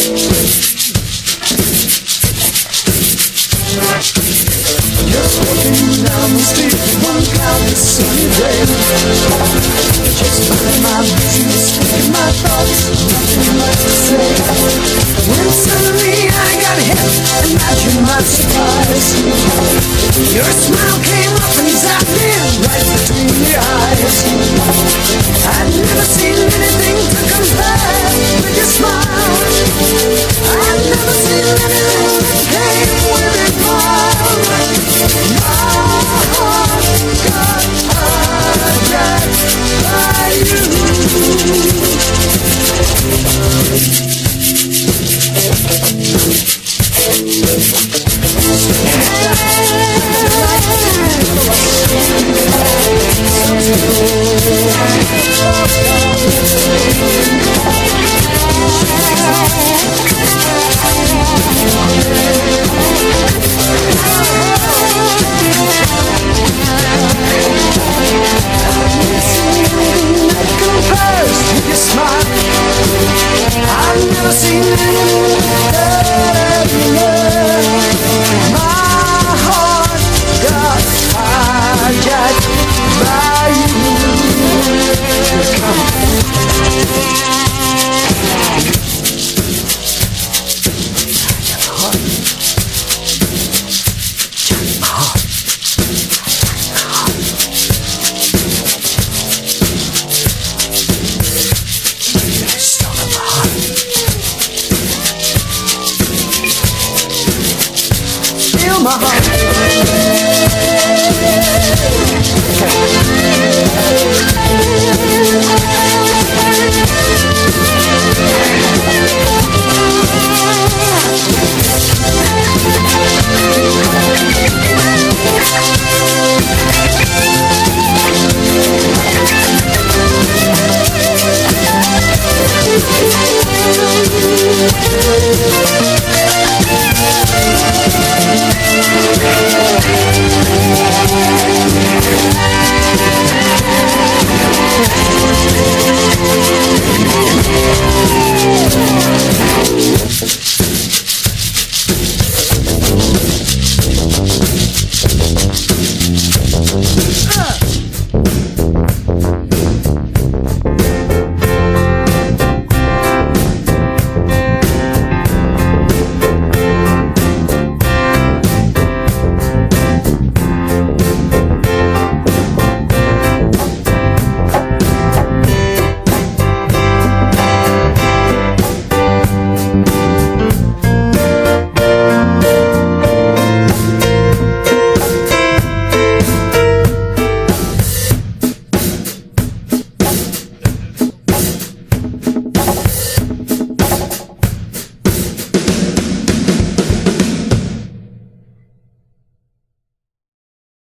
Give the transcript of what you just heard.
Just walking down the street one cloudy sunny day. Just minding my business, thinking my thoughts, nothing much to say. When suddenly I got hit, imagine my surprise. Your smile came up and zapped me right between the eyes. I'd never seen anything to compare with your smile. I'd never seen anything that came with it mild. My heart got hijacked by you. I've never seen anything better. My heart got hijacked by you. My heart.